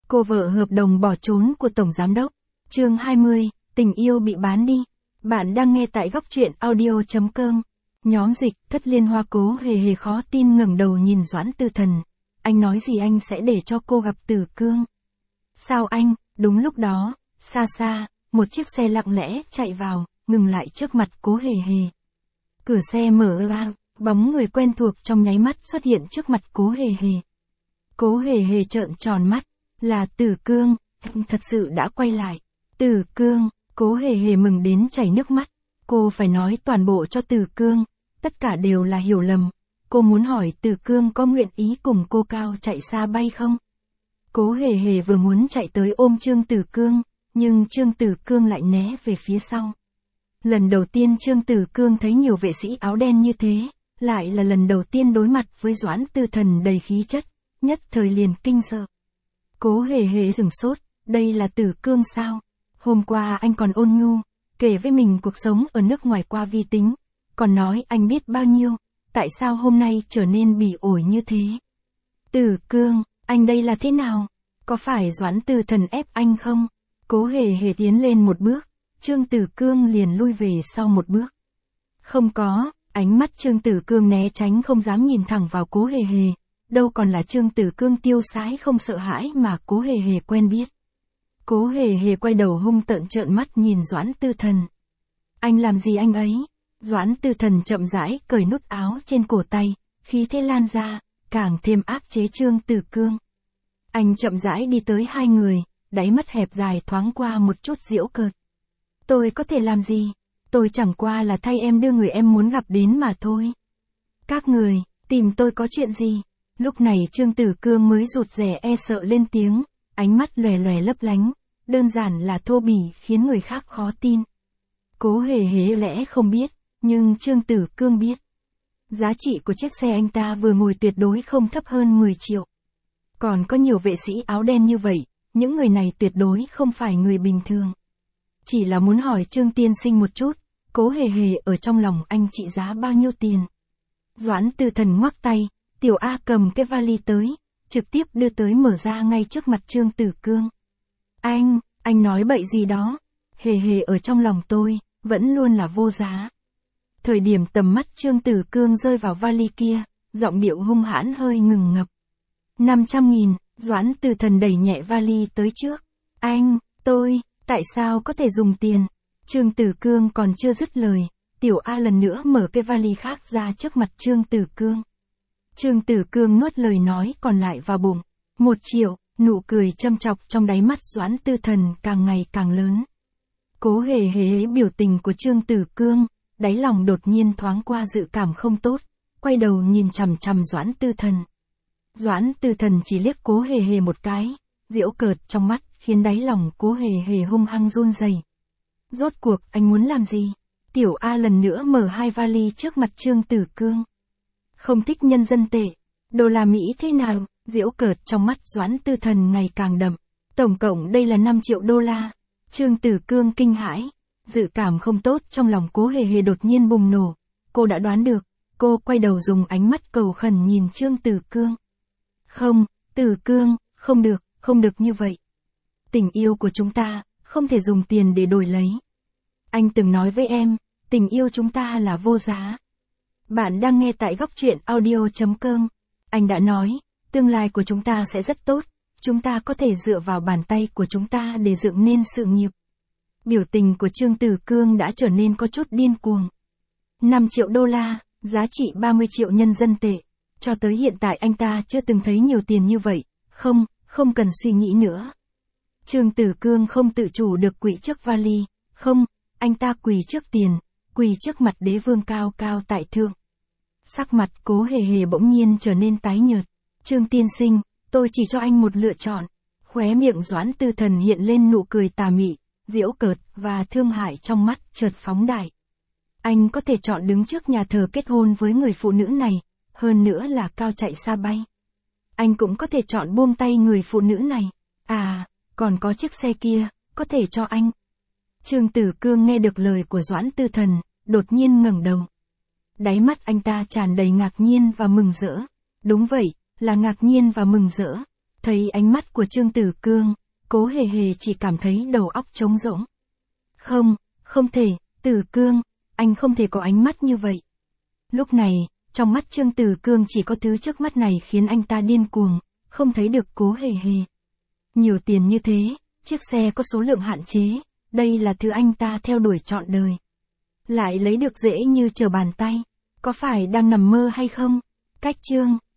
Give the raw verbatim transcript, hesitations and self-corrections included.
Cô vợ hợp đồng bỏ trốn của Tổng Giám đốc. Chương hai mươi, tình yêu bị bán đi. Bạn đang nghe tại góc truyện audio.com. Nhóm dịch, Thất Liên Hoa Cố hề hề khó tin ngẩng đầu nhìn Doãn Tư Thần. Anh nói gì anh sẽ để cho cô gặp Tử Cương? Sao anh? Đúng lúc đó, xa xa, một chiếc xe lặng lẽ chạy vào, ngừng lại trước mặt Cố hề hề. Cửa xe mở ra, bóng người quen thuộc trong nháy mắt xuất hiện trước mặt Cố hề hề. Cố hề hề trợn tròn mắt, là Tử Cương, thật sự đã quay lại. Tử Cương, Cố hề hề mừng đến chảy nước mắt. Cô phải nói toàn bộ cho Tử Cương, tất cả đều là hiểu lầm. Cô muốn hỏi Tử Cương có nguyện ý cùng cô cao chạy xa bay không? Cố hề hề vừa muốn chạy tới ôm Trương Tử Cương, nhưng Trương Tử Cương lại né về phía sau. Lần đầu tiên Trương Tử Cương thấy nhiều vệ sĩ áo đen như thế, lại là lần đầu tiên đối mặt với Doãn Tư Thần đầy khí chất, nhất thời liền kinh sợ. Cố hề hề sửng sốt, đây là Tử Cương sao? Hôm qua anh còn ôn nhu, kể với mình cuộc sống ở nước ngoài qua vi tính, còn nói anh biết bao nhiêu, tại sao hôm nay trở nên bỉ ổi như thế? Tử Cương, anh đây là thế nào? Có phải Doãn Tư Thần ép anh không? Cố hề hề tiến lên một bước, Trương Tử Cương liền lui về sau một bước. Không có, ánh mắt Trương Tử Cương né tránh không dám nhìn thẳng vào Cố hề hề, đâu còn là Trương Tử Cương tiêu sái không sợ hãi mà Cố hề hề quen biết. Cố hề hề quay đầu hung tợn trợn mắt nhìn Doãn Tư Thần. Anh làm gì anh ấy? Doãn Tư Thần chậm rãi cởi nút áo trên cổ tay, khí thế lan ra, càng thêm áp chế Trương Tử Cương. Anh chậm rãi đi tới hai người, đáy mắt hẹp dài thoáng qua một chút giễu cợt. Tôi có thể làm gì? Tôi chẳng qua là thay em đưa người em muốn gặp đến mà thôi. Các người, tìm tôi có chuyện gì? Lúc này Trương Tử Cương mới rụt rè e sợ lên tiếng, ánh mắt lòe lòe lấp lánh, đơn giản là thô bỉ khiến người khác khó tin. Cố hề hề lẽ không biết, nhưng Trương Tử Cương biết. Giá trị của chiếc xe anh ta vừa ngồi tuyệt đối không thấp hơn mười triệu. Còn có nhiều vệ sĩ áo đen như vậy, những người này tuyệt đối không phải người bình thường. Chỉ là muốn hỏi Trương tiên sinh một chút, Cố hề hề ở trong lòng anh trị giá bao nhiêu tiền? Doãn Tư Thần ngoắc tay, Tiểu A cầm cái vali tới, trực tiếp đưa tới mở ra ngay trước mặt Trương Tử Cương. Anh, anh nói bậy gì đó? Hề hề ở trong lòng tôi, vẫn luôn là vô giá. Thời điểm tầm mắt Trương Tử Cương rơi vào vali kia, giọng điệu hung hãn hơi ngừng ngập. năm trăm nghìn, Doãn Tư Thần đẩy nhẹ vali tới trước. Anh, tôi, tại sao có thể dùng tiền? Trương Tử Cương còn chưa dứt lời, Tiểu A lần nữa mở cái vali khác ra trước mặt Trương Tử Cương. Trương Tử Cương nuốt lời nói còn lại vào bụng. Một triệu, nụ cười châm chọc trong đáy mắt Doãn Tư Thần càng ngày càng lớn. Cố hề hề biểu tình của Trương Tử Cương, đáy lòng đột nhiên thoáng qua dự cảm không tốt, quay đầu nhìn chằm chằm Doãn Tư Thần. Doãn Tư Thần chỉ liếc Cố hề hề một cái, giễu cợt trong mắt, khiến đáy lòng Cố hề hề hung hăng run rẩy. Rốt cuộc anh muốn làm gì? Tiểu A lần nữa mở hai vali trước mặt Trương Tử Cương. Không thích nhân dân tệ, đô la Mỹ thế nào? Giễu cợt trong mắt Doãn Tư Thần ngày càng đậm. Tổng cộng đây là năm triệu đô la. Trương Tử Cương kinh hãi, dự cảm không tốt trong lòng Cố hề hề đột nhiên bùng nổ. Cô đã đoán được, cô quay đầu dùng ánh mắt cầu khẩn nhìn Trương Tử Cương. Không, Tử Cương, không được, không được như vậy. Tình yêu của chúng ta, không thể dùng tiền để đổi lấy. Anh từng nói với em, tình yêu chúng ta là vô giá. Bạn đang nghe tại góc truyện audio.com. Anh đã nói, tương lai của chúng ta sẽ rất tốt, chúng ta có thể dựa vào bàn tay của chúng ta để dựng nên sự nghiệp. Biểu tình của Trương Tử Cương đã trở nên có chút điên cuồng. năm triệu đô la, giá trị ba mươi triệu nhân dân tệ. Cho tới hiện tại anh ta chưa từng thấy nhiều tiền như vậy. Không, không cần suy nghĩ nữa. Trương Tử Cương không tự chủ được quỳ trước vali. Không, anh ta quỳ trước tiền, quỳ trước mặt đế vương cao cao tại thượng. Sắc mặt Cố hề hề bỗng nhiên trở nên tái nhợt. Trương tiên sinh, tôi chỉ cho anh một lựa chọn. Khóe miệng Doãn Tư Thần hiện lên nụ cười tà mị, giễu cợt và thương hại trong mắt chợt phóng đại. Anh có thể chọn đứng trước nhà thờ kết hôn với người phụ nữ này, hơn nữa là cao chạy xa bay. Anh cũng có thể chọn buông tay người phụ nữ này. À, còn có chiếc xe kia, có thể cho anh. Trương Tử Cương nghe được lời của Doãn Tư Thần, đột nhiên ngẩng đầu. Đáy mắt anh ta tràn đầy ngạc nhiên và mừng rỡ. Đúng vậy, là ngạc nhiên và mừng rỡ. Thấy ánh mắt của Trương Tử Cương, Cố Hề Hề chỉ cảm thấy đầu óc trống rỗng. Không, không thể, Tử Cương, anh không thể có ánh mắt như vậy. Lúc này, trong mắt Trương Tử Cương chỉ có thứ trước mắt này khiến anh ta điên cuồng, không thấy được Cố Hề Hề. Nhiều tiền như thế, chiếc xe có số lượng hạn chế, đây là thứ anh ta theo đuổi trọn đời. Lại lấy được dễ như trở bàn tay, có phải đang nằm mơ hay không? Cách Trương